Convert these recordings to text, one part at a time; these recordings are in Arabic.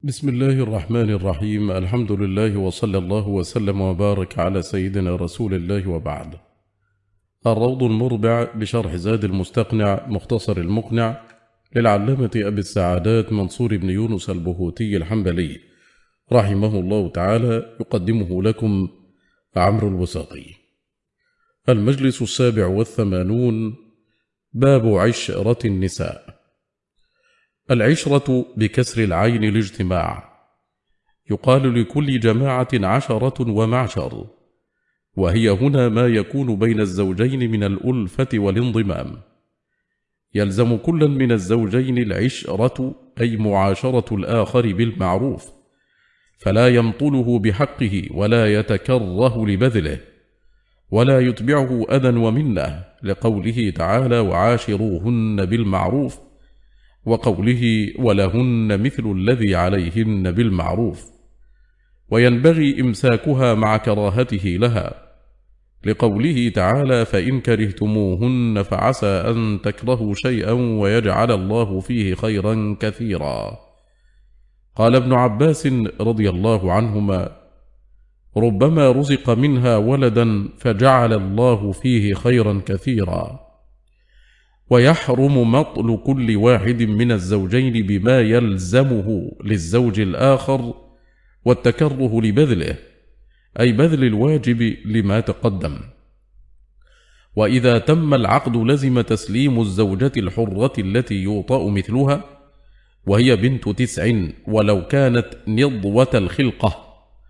بسم الله الرحمن الرحيم. الحمد لله وصلى الله وسلم وبارك على سيدنا رسول الله وبعد. الروض المربع بشرح زاد المستقنع مختصر المقنع للعلامة أبي السعادات منصور بن يونس البهوتي الحنبلي رحمه الله تعالى، يقدمه لكم عمرو الوساطي. المجلس 87، باب عشرة النساء. العشرة بكسر العين الاجتماع، يقال لكل جماعة عشرة ومعشر، وهي هنا ما يكون بين الزوجين من الألفة والانضمام. يلزم كلا من الزوجين العشرة أي معاشرة الآخر بالمعروف، فلا يمطله بحقه ولا يتكره لبذله ولا يتبعه أذى ومنه، لقوله تعالى وعاشروهن بالمعروف، وقوله ولهن مثل الذي عليهن بالمعروف. وينبغي إمساكها مع كراهته لها، لقوله تعالى فإن كرهتموهن فعسى أن تكرهوا شيئا ويجعل الله فيه خيرا كثيرا. قال ابن عباس رضي الله عنهما ربما رزق منها ولدا فجعل الله فيه خيرا كثيرا. ويحرم مطل كل واحد من الزوجين بما يلزمه للزوج الآخر والتكره لبذله، أي بذل الواجب لما تقدم. وإذا تم العقد لزم تسليم الزوجة الحرة التي يوطأ مثلها، وهي بنت 9 ولو كانت نضوة الخلقة،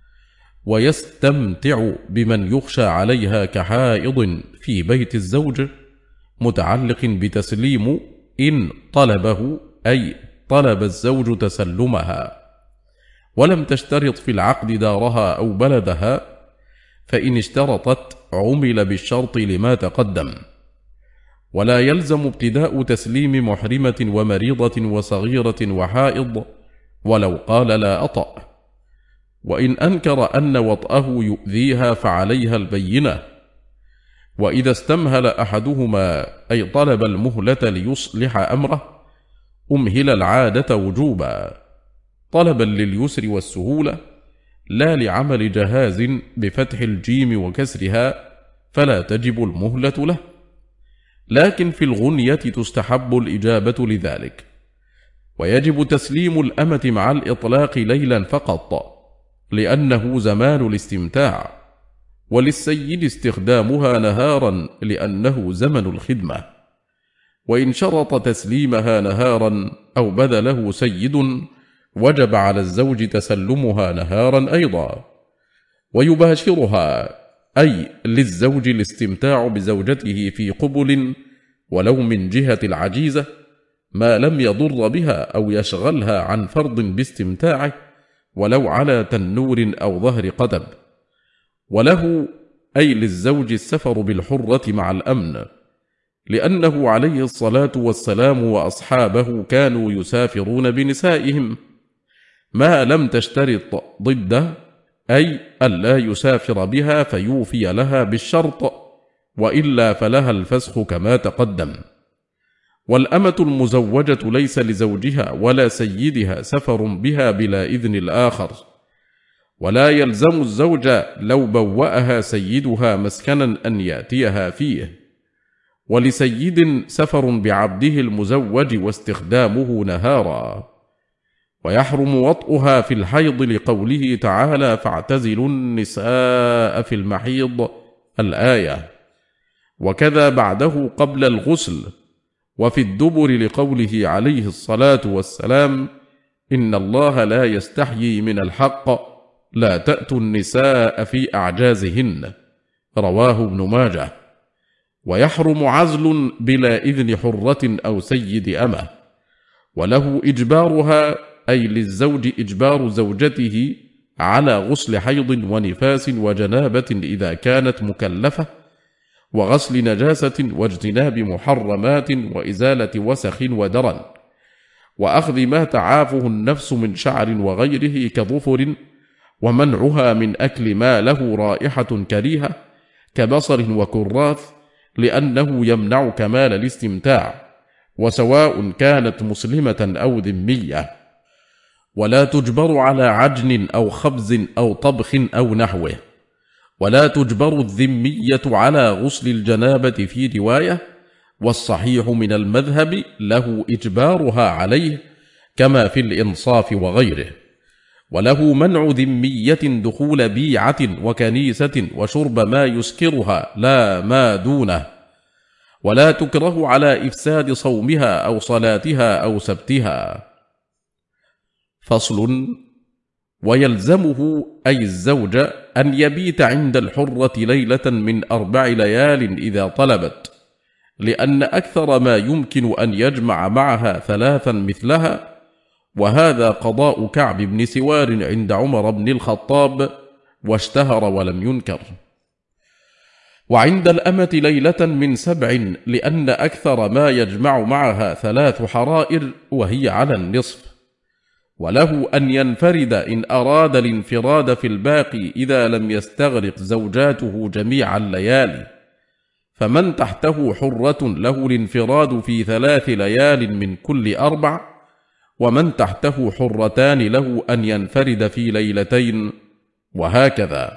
ويستمتع بمن يخشى عليها كحائض في بيت الزوج، متعلق بتسليم إن طلبه، أي طلب الزوج تسلمها ولم تشترط في العقد دارها أو بلدها، فإن اشترطت عمل بالشرط لما تقدم. ولا يلزم ابتداء تسليم محرمة ومريضة وصغيرة وحائض ولو قال لا أطأ، وإن أنكر أن وطأه يؤذيها فعليها البينة. وإذا استمهل أحدهما أي طلب المهلة ليصلح أمره، أمهل العادة وجوبا، طلبا لليسر والسهولة لا لعمل جهاز بفتح الجيم وكسرها، فلا تجب المهلة له، لكن في الغنية تستحب الإجابة لذلك. ويجب تسليم الأمة مع الإطلاق ليلا فقط، لأنه زمان الاستمتاع، وللسيد استخدامها نهارا لأنه زمن الخدمة. وإن شرط تسليمها نهارا أو بذله سيد، وجب على الزوج تسلمها نهارا أيضا. ويباشرها أي للزوج الاستمتاع بزوجته في قبل ولو من جهة العجيزة، ما لم يضر بها أو يشغلها عن فرض باستمتاعه ولو على تنور أو ظهر قدم. وله أي للزوج السفر بالحرة مع الأمن، لأنه عليه الصلاة والسلام وأصحابه كانوا يسافرون بنسائهم، ما لم تشترط ضده، أي ألا يسافر بها فيوفي لها بالشرط، وإلا فلها الفسخ كما تقدم. والأمة المزوجة ليس لزوجها ولا سيدها سفر بها بلا إذن الآخر، ولا يلزم الزوج لو بوأها سيدها مسكنا أن يأتيها فيه. ولسيد سفر بعبده المزوج واستخدامه نهارا. ويحرم وطئها في الحيض، لقوله تعالى فاعتزلوا النساء في المحيض الآية، وكذا بعده قبل الغسل. وفي الدبر لقوله عليه الصلاة والسلام إن الله لا يستحيي من الحق لا تأتوا النساء في أعجازهن، رواه ابن ماجه. ويحرم عزل بلا إذن حرة أو سيد أمه، وله إجبارها أي للزوج إجبار زوجته على غسل حيض ونفاس وجنابة إذا كانت مكلفة، وغسل نجاسة واجتناب محرمات وإزالة وسخ ودرن، وأخذ ما تعافه النفس من شعر وغيره كظفر، ومنعها من أكل ما له رائحة كريهة كبصر وكراث، لأنه يمنع كمال الاستمتاع، وسواء كانت مسلمة أو ذمية. ولا تجبر على عجن أو خبز أو طبخ أو نحوه. ولا تجبر الذمية على غسل الجنابة في رواية، والصحيح من المذهب له إجبارها عليه كما في الإنصاف وغيره. وله منع ذمية دخول بيعة وكنيسة وشرب ما يسكرها لا ما دونه. ولا تكره على إفساد صومها أو صلاتها أو سبتها. فصل: ويلزمه أي الزوج أن يبيت عند الحرة ليلة من 4 ليال إذا طلبت، لأن أكثر ما يمكن أن يجمع معها 3 مثلها، وهذا قضاء كعب بن سوار عند عمر بن الخطاب، واشتهر ولم ينكر. وعند الأمة ليلة من 7، لأن أكثر ما يجمع معها 3 حرائر، وهي على النصف. وله أن ينفرد إن أراد الانفراد في الباقي إذا لم يستغرق زوجاته جميع الليالي، فمن تحته حرة له الانفراد في 3 ليال من كل 4، ومن تحته حرتان له أن ينفرد في 2 ليلتين، وهكذا.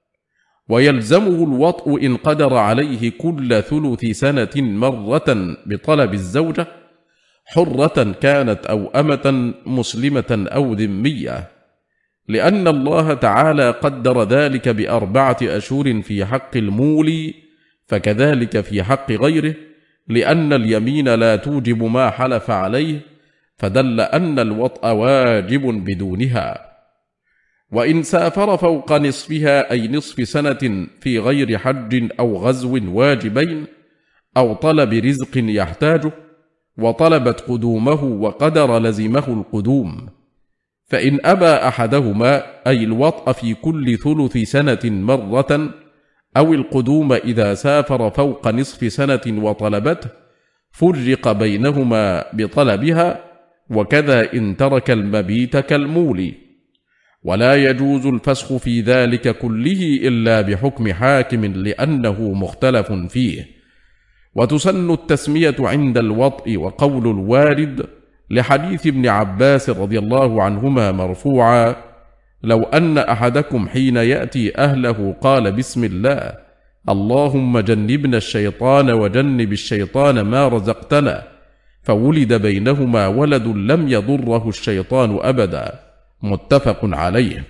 ويلزمه الوطء إن قدر عليه كل 3 سنة مرة بطلب الزوجة، حرة كانت أو أمة، مسلمة أو ذمية، لأن الله تعالى قدر ذلك ب4 أشهر في حق المولي، فكذلك في حق غيره، لأن اليمين لا توجب ما حلف عليه، فدل أن الوطء واجب بدونها. وإن سافر فوق نصفها، أي نصف سنة، في غير حج أو غزو واجبين أو طلب رزق يحتاجه، وطلبت قدومه وقدر لزمه القدوم، فإن أبى أحدهما، أي الوطء في كل 3 سنة مرة، أو القدوم إذا سافر فوق نصف سنة وطلبته، فرق بينهما بطلبها، وكذا إن ترك المبيت كالمولي. ولا يجوز الفسخ في ذلك كله إلا بحكم حاكم، لأنه مختلف فيه. وتسن التسمية عند الوطء، وقول الوارد لحديث ابن عباس رضي الله عنهما مرفوعا: لو أن أحدكم حين يأتي أهله قال بسم الله، اللهم جنبنا الشيطان وجنب الشيطان ما رزقتنا، فولد بينهما ولد لم يضره الشيطان أبدا. متفق عليه.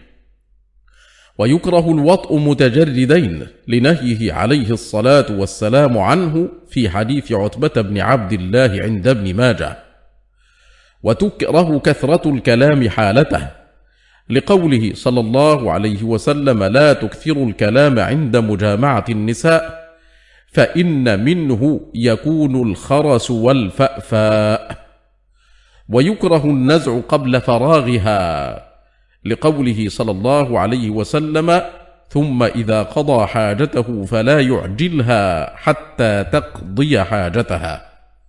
ويكره الوطء متجردين، لنهيه عليه الصلاة والسلام عنه في حديث عتبة بن عبد الله عند ابن ماجه. وتكره كثرة الكلام حالته، لقوله صلى الله عليه وسلم: لا تكثروا الكلام عند مجامعة النساء، فإن منه يكون الخرس والفأفاء. ويكره النزع قبل فراغها، لقوله صلى الله عليه وسلم: ثم إذا قضى حاجته فلا يعجلها حتى تقضي حاجتها.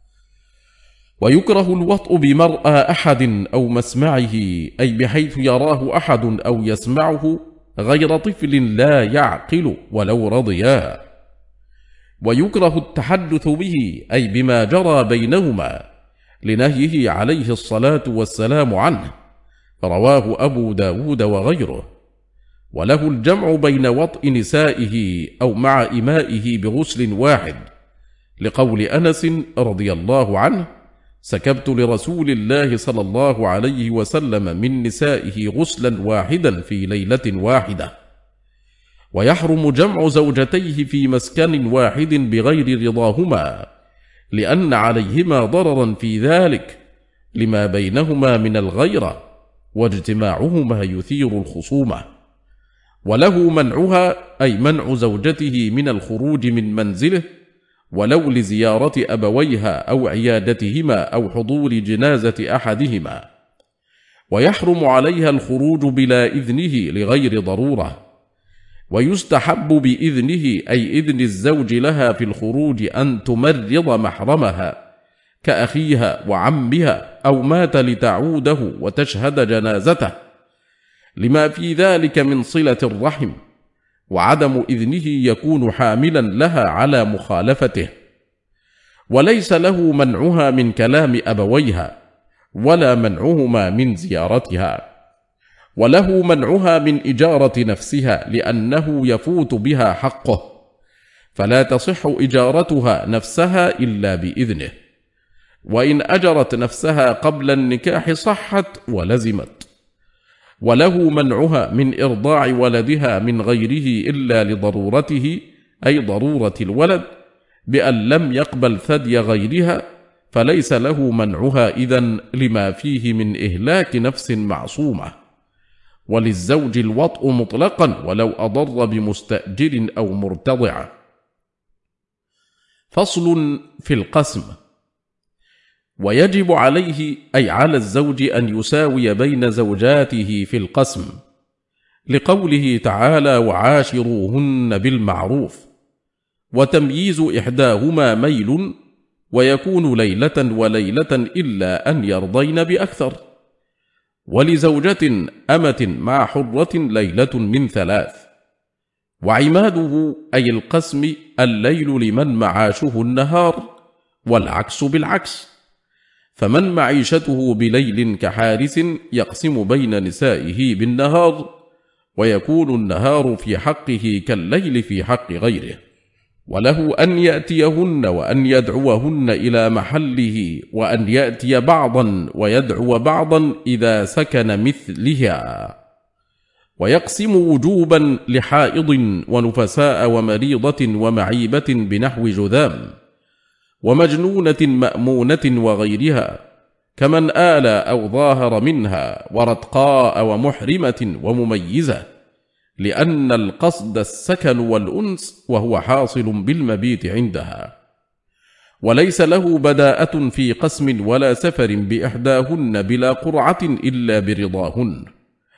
ويكره الوطء بمرأى أحد أو مسمعه، أي بحيث يراه أحد أو يسمعه غير طفل لا يعقل ولو رضيا. ويكره التحدث به، أي بما جرى بينهما، لنهيه عليه الصلاة والسلام عنه، رواه أبو داود وغيره. وله الجمع بين وطء نسائه أو مع إمائه بغسل واحد، لقول أنس رضي الله عنه: سكبت لرسول الله صلى الله عليه وسلم من نسائه غسلا واحدا في ليلة واحدة. ويحرم جمع زوجتيه في مسكن واحد بغير رضاهما، لأن عليهما ضررا في ذلك لما بينهما من الغيرة، واجتماعهما يثير الخصومة. وله منعها، أي منع زوجته من الخروج من منزله، ولو لزيارة أبويها أو عيادتهما أو حضور جنازة أحدهما. ويحرم عليها الخروج بلا إذنه لغير ضرورة. ويستحب بإذنه، أي إذن الزوج لها في الخروج، أن تمرض محرمها كأخيها وعمها، أو مات لتعوده وتشهد جنازته، لما في ذلك من صلة الرحم. وعدم إذنه يكون حاملا لها على مخالفته. وليس له منعها من كلام أبويها، ولا منعهما من زيارتها، وله منعها من إجارة نفسها لأنه يفوت بها حقه، فلا تصح إجارتها نفسها إلا بإذنه، وإن أجرت نفسها قبل النكاح صحت ولزمت. وله منعها من إرضاع ولدها من غيره إلا لضرورته، أي ضرورة الولد، بأن لم يقبل ثدي غيرها، فليس له منعها إذن لما فيه من إهلاك نفس معصومة. وللزوج الوطء مطلقا ولو أضر بمستأجر أو مرتضع. فصل في القسم. ويجب عليه، أي على الزوج، أن يساوي بين زوجاته في القسم، لقوله تعالى: وعاشروهن بالمعروف، وتمييز إحداهما ميل، ويكون ليلة وليلة إلا أن يرضين بأكثر. ولزوجة أمة مع حرة ليلة من 3. وعماده، أي القسم، الليل لمن معاشه النهار، والعكس بالعكس، فمن معيشته بليل كحارس يقسم بين نسائه بالنهار، ويكون النهار في حقه كالليل في حق غيره. وله أن يأتيهن وأن يدعوهن إلى محله، وأن يأتي بعضا ويدعو بعضا إذا سكن مثلها. ويقسم وجوبا لحائض ونفساء ومريضة ومعيبة بنحو جذام، ومجنونة مأمونة وغيرها، كمن آل أو ظاهر منها، ورتقاء ومحرمة ومميزة، لأن القصد السكن والأنس، وهو حاصل بالمبيت عندها. وليس له بداءة في قسم ولا سفر بإحداهن بلا قرعة إلا برضاهن.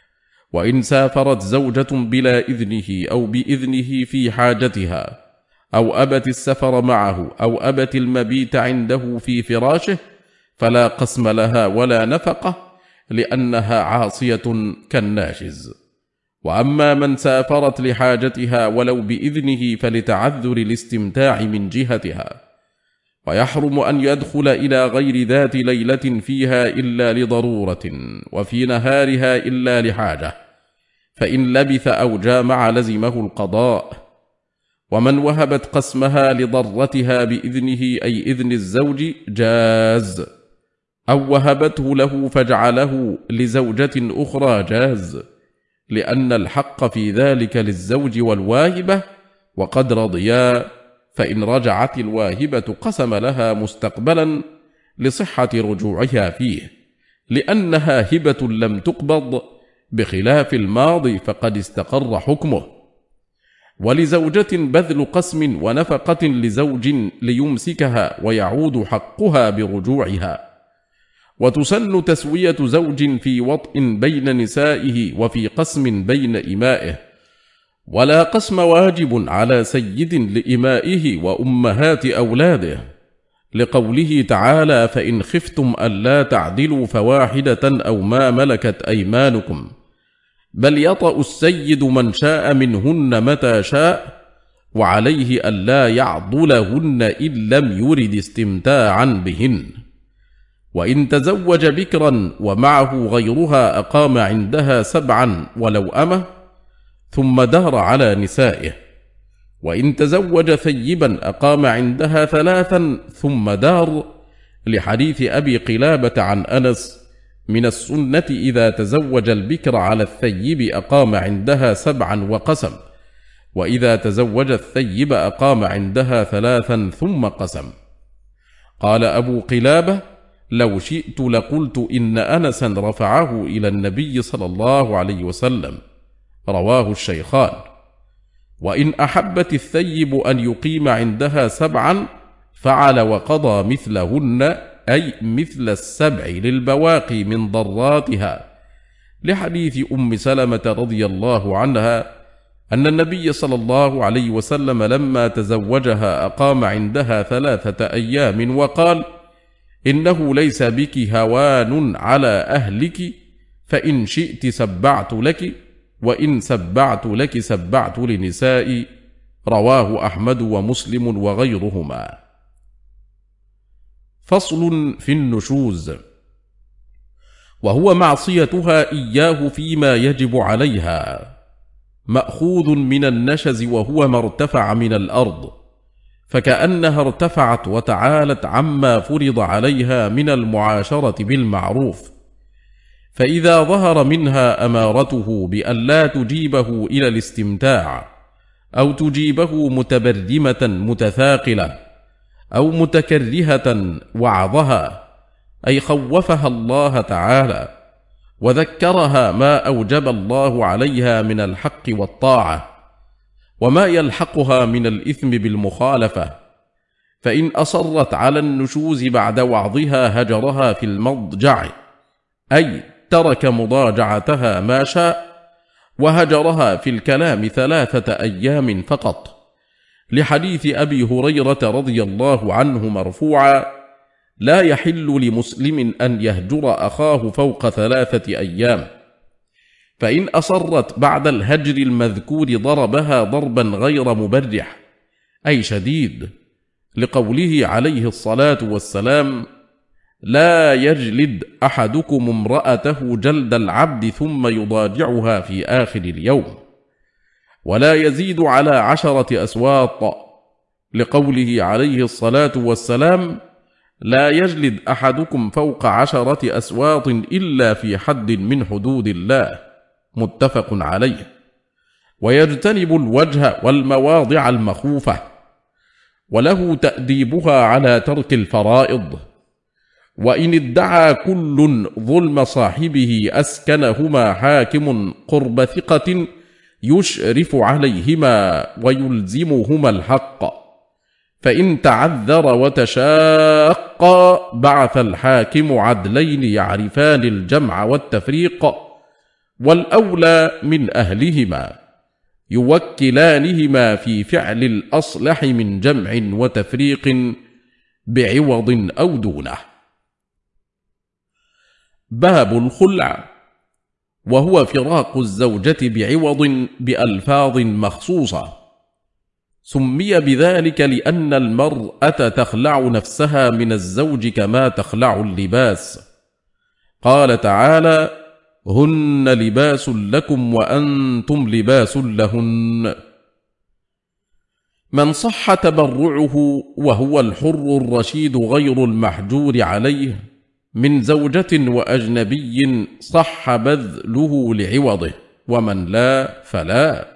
وإن سافرت زوجة بلا إذنه أو بإذنه في حاجتها، أو أبت السفر معه، أو أبت المبيت عنده في فراشه، فلا قسم لها ولا نفقة، لأنها عاصية كالناشز. وأما من سافرت لحاجتها ولو بإذنه فلتعذر الاستمتاع من جهتها، ويحرم أن يدخل إلى غير ذات ليلة فيها إلا لضرورة، وفي نهارها إلا لحاجة، فإن لبث أو جامع لزمه القضاء. ومن وهبت قسمها لضرتها بإذنه، أي إذن الزوج، جاز، أو وهبته له فجعله لزوجة أخرى، جاز، لأن الحق في ذلك للزوج والواهبة، وقد رضيا، فإن رجعت الواهبة قسم لها مستقبلا لصحة رجوعها فيه، لأنها هبة لم تقبض، بخلاف الماضي فقد استقر حكمه. ولزوجة بذل قسم ونفقة لزوج ليمسكها، ويعود حقها برجوعها. وتسن تسوية زوج في وطء بين نسائه، وفي قسم بين إمائه. ولا قسم واجب على سيد لإمائه وأمهات أولاده، لقوله تعالى: فإن خفتم ألا تعدلوا فواحدة أو ما ملكت أيمانكم، بل يطأ السيد من شاء منهن متى شاء، وعليه ألا يعضلهن إن لم يرد استمتاعا بهن. وإن تزوج بكرا ومعه غيرها أقام عندها 7 ولو أمه، ثم دهر على نسائه. وإن تزوج ثيبا أقام عندها 3 ثم دار، لحديث أبي قلابة عن أنس: من السنة إذا تزوج البكر على الثيب أقام عندها 7 وقسم، وإذا تزوج الثيب أقام عندها 3 ثم قسم. قال أبو قلابة: لو شئت لقلت إن أنسا رفعه إلى النبي صلى الله عليه وسلم. رواه الشيخان. وإن أحبت الثيب أن يقيم عندها 7 فعل وقضى مثلهن، أي مثل 7 للبواقي من ضراتها، لحديث أم سلمة رضي الله عنها أن النبي صلى الله عليه وسلم لما تزوجها أقام عندها 3 أيام، وقال: إنه ليس بك هوان على أهلك، فإن شئت سبعت لك، وإن سبعت لك سبعت لنسائي. رواه أحمد ومسلم وغيرهما. فصل في النشوز. وهو معصيتها إياه فيما يجب عليها، مأخوذ من النشز وهو ما ارتفع من الأرض، فكأنها ارتفعت وتعالت عما فرض عليها من المعاشرة بالمعروف، فإذا ظهر منها أمارته بأن لا تجيبه إلى الاستمتاع أو تجيبه متبرمة متثاقلة أو متكرهة وعظها، أي خوفها الله تعالى وذكرها ما أوجب الله عليها من الحق والطاعة وما يلحقها من الإثم بالمخالفة، فإن أصرت على النشوز بعد وعظها هجرها في المضجع، أي ترك مضاجعتها ما شاء وهجرها في الكلام 3 أيام فقط، لحديث أبي هريرة رضي الله عنه مرفوعا: لا يحل لمسلم أن يهجر أخاه فوق 3 أيام، فإن أصرت بعد الهجر المذكور ضربها ضربا غير مبرح أي شديد، لقوله عليه الصلاة والسلام: لا يجلد أحدكم امرأته جلد العبد ثم يضاجعها في آخر اليوم، ولا يزيد على 10 أسواط، لقوله عليه الصلاة والسلام: لا يجلد أحدكم فوق 10 أسواط إلا في حد من حدود الله، متفق عليه. ويجتنب الوجه والمواضع المخوفة، وله تأديبها على ترك الفرائض، وإن ادعى كل ظلم صاحبه أسكنهما حاكم قرب ثقة يشرف عليهما ويلزمهما الحق، فإن تعذر وتشاق بعث الحاكم عدلين يعرفان الجمع والتفريق، والأولى من أهلهما يوكلانهما في فعل الأصلح من جمع وتفريق بعوض أو دونه. باب الخلع، وهو فراق الزوجة بعوض بألفاظ مخصوصة، سمي بذلك لأن المرأة تخلع نفسها من الزوج كما تخلع اللباس، قال تعالى: هن لباس لكم وأنتم لباس لهن. من صح تبرعه وهو الحر الرشيد غير المحجور عليه من زوجة وأجنبي صح بذله لعوضه، ومن لا فلا،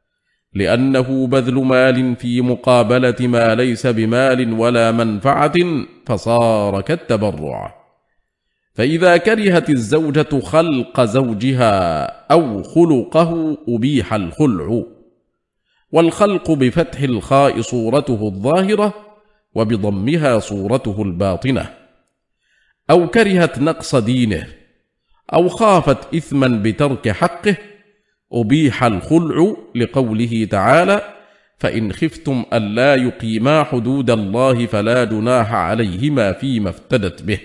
لأنه بذل مال في مقابلة ما ليس بمال ولا منفعة فصار كالتبرع. فإذا كرهت الزوجة خلق زوجها أو خلقه أبيح الخلع، والخلق بفتح الخاء صورته الظاهرة وبضمها صورته الباطنة، أو كرهت نقص دينه أو خافت إثما بترك حقه أبيح الخلع، لقوله تعالى: فإن خفتم ألا يقيما حدود الله فلا جناح عليهما فيما افتدت به.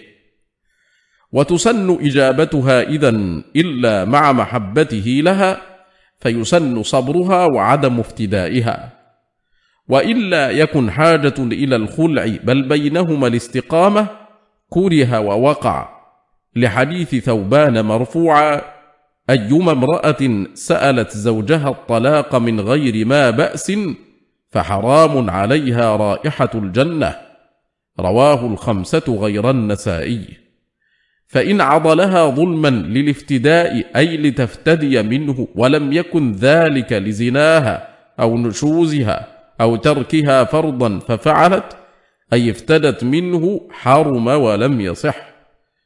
وتسن إجابتها إذن إلا مع محبته لها، فيسن صبرها وعدم افتدائها، وإلا يكن حاجة إلى الخلع بل بينهما الاستقامة كره ووقع، لحديث ثوبان مرفوعا: أيما امرأة سألت زوجها الطلاق من غير ما بأس فحرام عليها رائحة الجنة، رواه 5 غير النسائي. فإن عضلها ظلما للافتداء أي لتفتدي منه ولم يكن ذلك لزناها أو نشوزها أو تركها فرضا ففعلت أي افتدت منه حرم ولم يصح،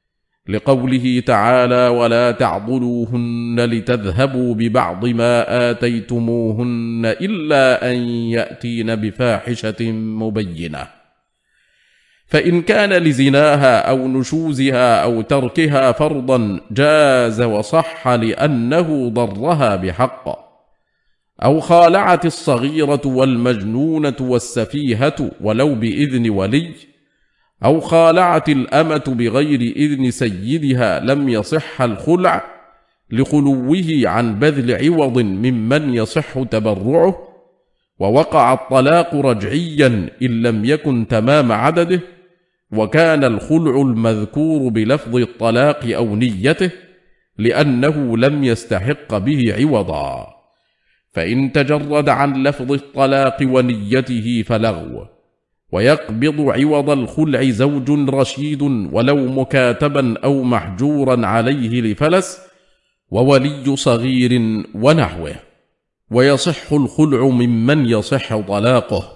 لقوله تعالى: ولا تعضلوهن لتذهبوا ببعض ما آتيتموهن إلا أن يأتين بفاحشة مبينة. فإن كان لزناها أو نشوزها أو تركها فرضا جاز وصح لأنه ضرها بحق، أو خالعت الصغيرة والمجنونة والسفيهة ولو بإذن ولي، أو خالعت الأمة بغير إذن سيدها لم يصح الخلع لخلوه عن بذل عوض ممن يصح تبرعه، ووقع الطلاق رجعيا إن لم يكن تمام عدده، وكان الخلع المذكور بلفظ الطلاق أو نيته لأنه لم يستحق به عوضا، فإن تجرد عن لفظ الطلاق ونيته فلغو، ويقبض عوض الخلع زوج رشيد ولو مكاتبا أو محجورا عليه لفلس وولي صغير ونحوه، ويصح الخلع ممن يصح طلاقه.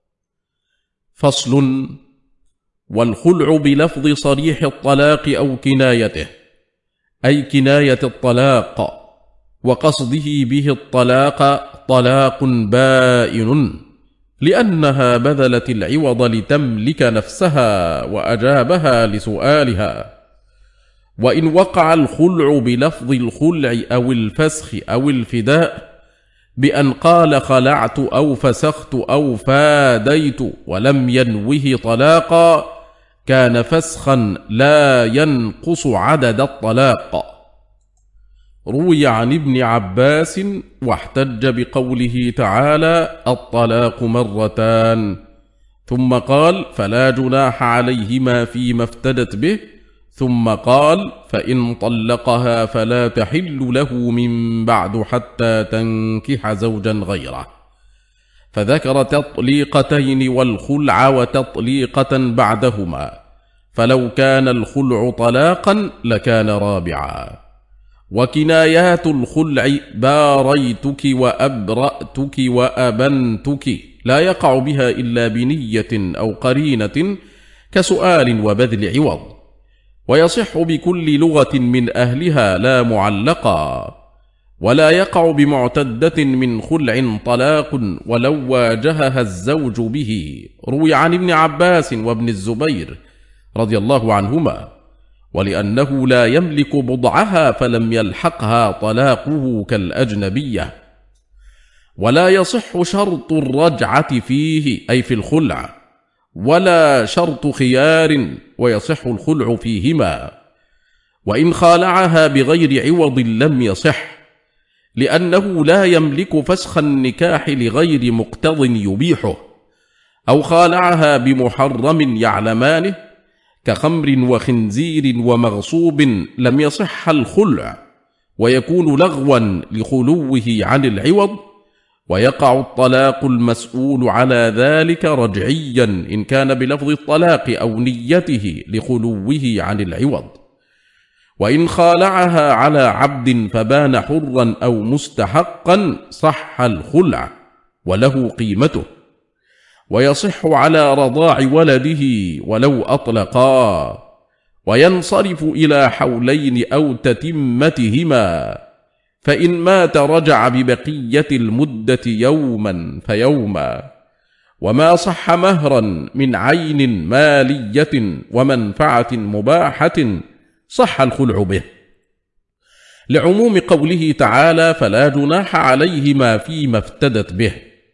فصل: والخلع بلفظ صريح الطلاق أو كنايته، أي كناية الطلاق وقصده به الطلاق طلاق بائن، لأنها بذلت العوض لتملك نفسها وأجابها لسؤالها. وإن وقع الخلع بلفظ الخلع أو الفسخ أو الفداء بأن قال خلعت أو فسخت أو فاديت ولم ينوه طلاقا كان فسخا لا ينقص عدد الطلاق. روي عن ابن عباس واحتج بقوله تعالى الطلاق مرتان، ثم قال فلا جناح عليهما فيما افتدت به، ثم قال فإن طلقها فلا تحل له من بعد حتى تنكح زوجا غيره، فذكر تطليقتين والخلع وتطليقة بعدهما، فلو كان الخلع طلاقا لكان رابعا. وكنايات الخلع باريتك وأبرأتك وأبنتك لا يقع بها إلا بنية أو قرينة كسؤال وبذل عوض، ويصح بكل لغة من أهلها لا معلقا، ولا يقع بمعتدة من خلع طلاق ولو واجهها الزوج به. روي عن ابن عباس وابن الزبير رضي الله عنهما، ولأنه لا يملك بضعها فلم يلحقها طلاقه كالأجنبية. ولا يصح شرط الرجعة فيه أي في الخلع، ولا شرط خيار، ويصح الخلع فيهما. وإن خالعها بغير عوض لم يصح، لأنه لا يملك فسخ النكاح لغير مقتض يبيحه، أو خالعها بمحرم يعلمانه كخمر وخنزير ومغصوب لم يصح الخلع، ويكون لغوا لخلوه عن العوض، ويقع الطلاق المسؤول على ذلك رجعيا إن كان بلفظ الطلاق أو نيته لخلوه عن العوض. وإن خالعها على عبد فبان حرا أو مستحقا صح الخلع وله قيمته، ويصح على رضاع ولده ولو أطلقا، وينصرف إلى حولين أو تتمتهما، فإن مات رجع ببقية المدة يوما فيوما. وما صح مهرا من عين مالية ومنفعة مباحة صح الخلع به، لعموم قوله تعالى فلا جناح عليهما فيما افتدت به.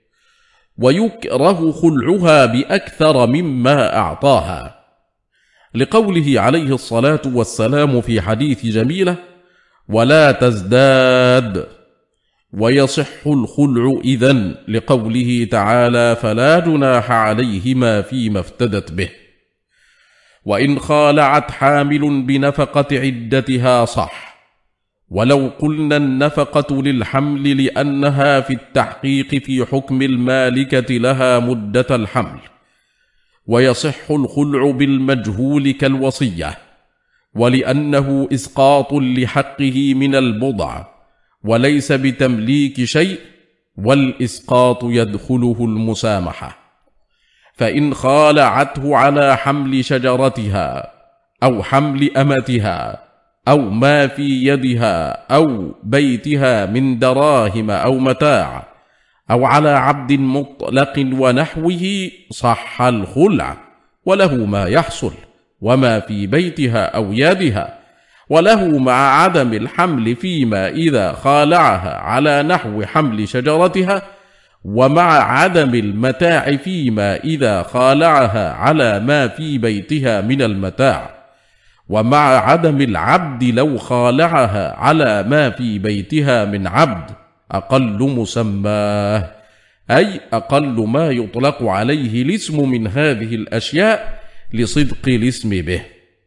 ويكره خلعها بأكثر مما أعطاها، لقوله عليه الصلاة والسلام في حديث جميلة ولا تزداد. ويصح الخلع إذن لقوله تعالى فلا جناح عليهما فيما افتدت به. وإن خالعت حامل بنفقة عدتها صح، ولو قلنا النفقة للحمل لأنها في التحقيق في حكم المالكة لها مدة الحمل. ويصح الخلع بالمجهول كالوصية، ولأنه إسقاط لحقه من البضع وليس بتمليك شيء، والإسقاط يدخله المسامحة. فإن خالعته على حمل شجرتها أو حمل أمتها أو ما في يدها أو بيتها من دراهم أو متاع أو على عبد مطلق ونحوه صح الخلع، وله ما يحصل وما في بيتها أو يدها، وله مع عدم الحمل فيما إذا خالعها على نحو حمل شجرتها، ومع عدم المتاع فيما إذا خالعها على ما في بيتها من المتاع، ومع عدم العبد لو خالعها على ما في بيتها من عبد أقل مسماه، أي أقل ما يطلق عليه الاسم من هذه الأشياء، لصدق الاسم به.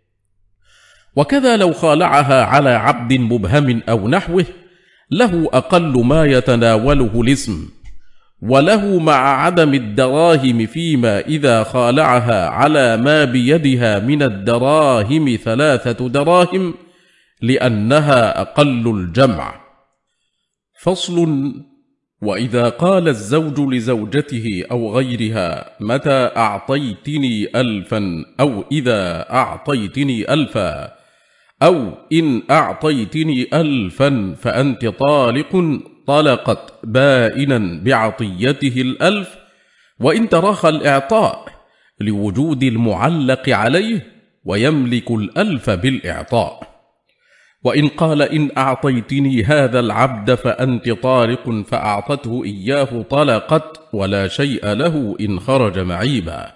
وكذا لو خالعها على عبد مبهم أو نحوه له أقل ما يتناوله الاسم، وله مع عدم الدراهم فيما إذا خالعها على ما بيدها من الدراهم 3 دراهم لأنها أقل الجمع. فصل: وإذا قال الزوج لزوجته أو غيرها متى أعطيتني 1000 أو إذا أعطيتني 1000 أو إن أعطيتني 1000 فأنت طالق، طلقت بائنا بعطيته 1000 وإن تراخى الإعطاء لوجود المعلق عليه ويملك 1000 بالإعطاء. وإن قال إن أعطيتني هذا العبد فأنت طالق فأعطته إياه، طلقت ولا شيء له إن خرج معيبا.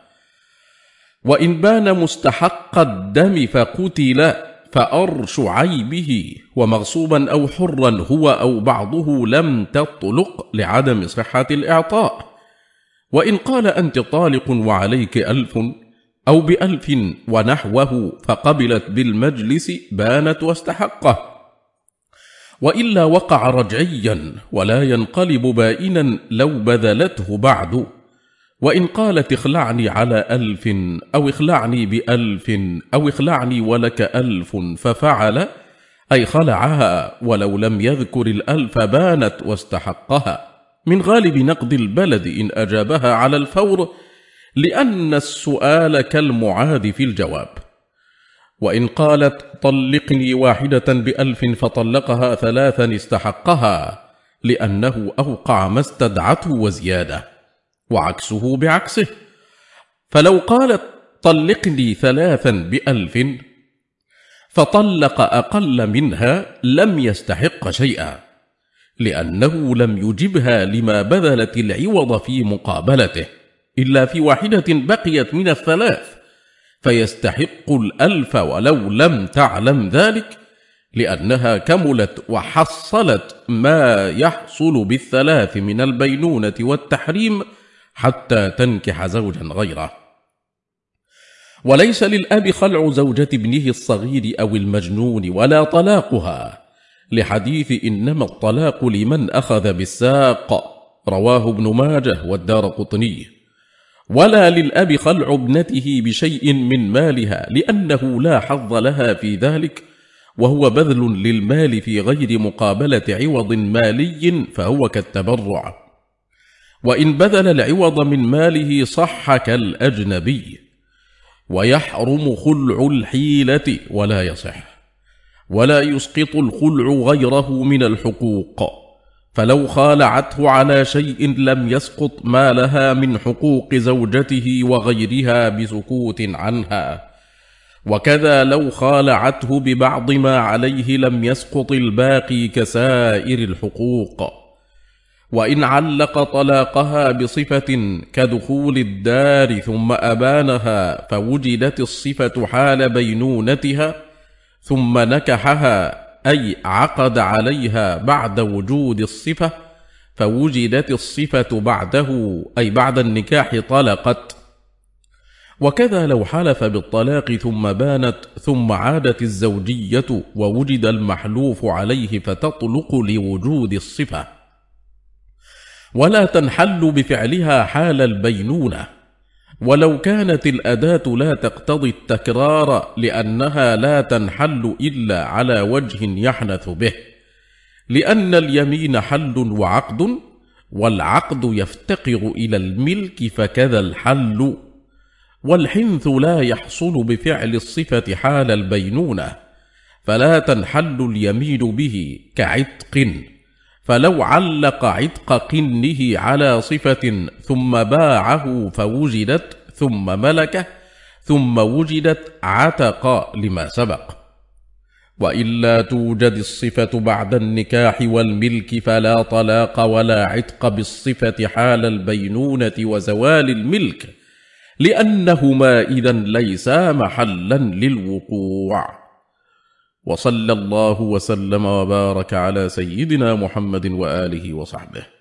وإن بان مستحق الدم فقتل فأرش عيبه ومغصوبا أو حرا هو أو بعضه لم تطلق لعدم صحة الإعطاء. وإن قال أنت طالق وعليك 1000 أو ب1000 ونحوه فقبلت بالمجلس بانت واستحقه، وإلا وقع رجعيا ولا ينقلب بائنا لو بذلته بعد. وإن قالت اخلعني على 1000 أو اخلعني ب1000 أو اخلعني ولك 1000 ففعل، أي خلعها ولو لم يذكر 1000 بانت واستحقها من غالب نقد البلد إن أجابها على الفور، لأن السؤال كالمعاد في الجواب. وإن قالت طلقني واحدة ب1000 فطلقها 3 استحقها لأنه أوقع ما استدعته وزيادة، وعكسه بعكسه. فلو قالت طلقني 3 ب1000 فطلق أقل منها لم يستحق شيئا، لأنه لم يجبها لما بذلت العوض في مقابلته، إلا في واحدة بقيت من 3 فيستحق 1000 ولو لم تعلم ذلك، لأنها كملت وحصلت ما يحصل ب3 من البينونة والتحريم حتى تنكح زوجا غيره. وليس للأب خلع زوجة ابنه الصغير أو المجنون ولا طلاقها، لحديث إنما الطلاق لمن أخذ بالساق، رواه ابن ماجه والدارقطني. ولا للأب خلع ابنته بشيء من مالها، لأنه لا حظ لها في ذلك، وهو بذل للمال في غير مقابلة عوض مالي فهو كالتبرع. وإن بذل العوض من ماله صح كالأجنبي. ويحرم خلع الحيلة ولا يصح، ولا يسقط الخلع غيره من الحقوق، فلو خالعته على شيء لم يسقط ما لها من حقوق زوجته وغيرها بسكوت عنها. وكذا لو خالعته ببعض ما عليه لم يسقط الباقي كسائر الحقوق. وإن علق طلاقها بصفة كدخول الدار ثم أبانها فوجدت الصفة حال بينونتها ثم نكحها، أي عقد عليها بعد وجود الصفة فوجدت الصفة بعده أي بعد النكاح طلقت. وكذا لو حلف بالطلاق ثم بانت ثم عادت الزوجية ووجد المحلوف عليه فتطلق لوجود الصفة، ولا تنحل بفعلها حال البينونة، ولو كانت الأداة لا تقتضي التكرار لأنها لا تنحل إلا على وجه يحنث به، لأن اليمين حل وعقد، والعقد يفتقر إلى الملك فكذا الحل. والحنث لا يحصل بفعل الصفة حال البينونة، فلا تنحل اليمين به كعتق، فلو علق عتق قنه على صفة ثم باعه فوجدت ثم ملكه ثم وجدت عتق لما سبق. وإلا توجد الصفة بعد النكاح والملك فلا طلاق ولا عتق بالصفة حال البينونة وزوال الملك، لأنهما إذن ليسا محلا للوقوع. وصلى الله وسلم وبارك على سيدنا محمد وآله وصحبه.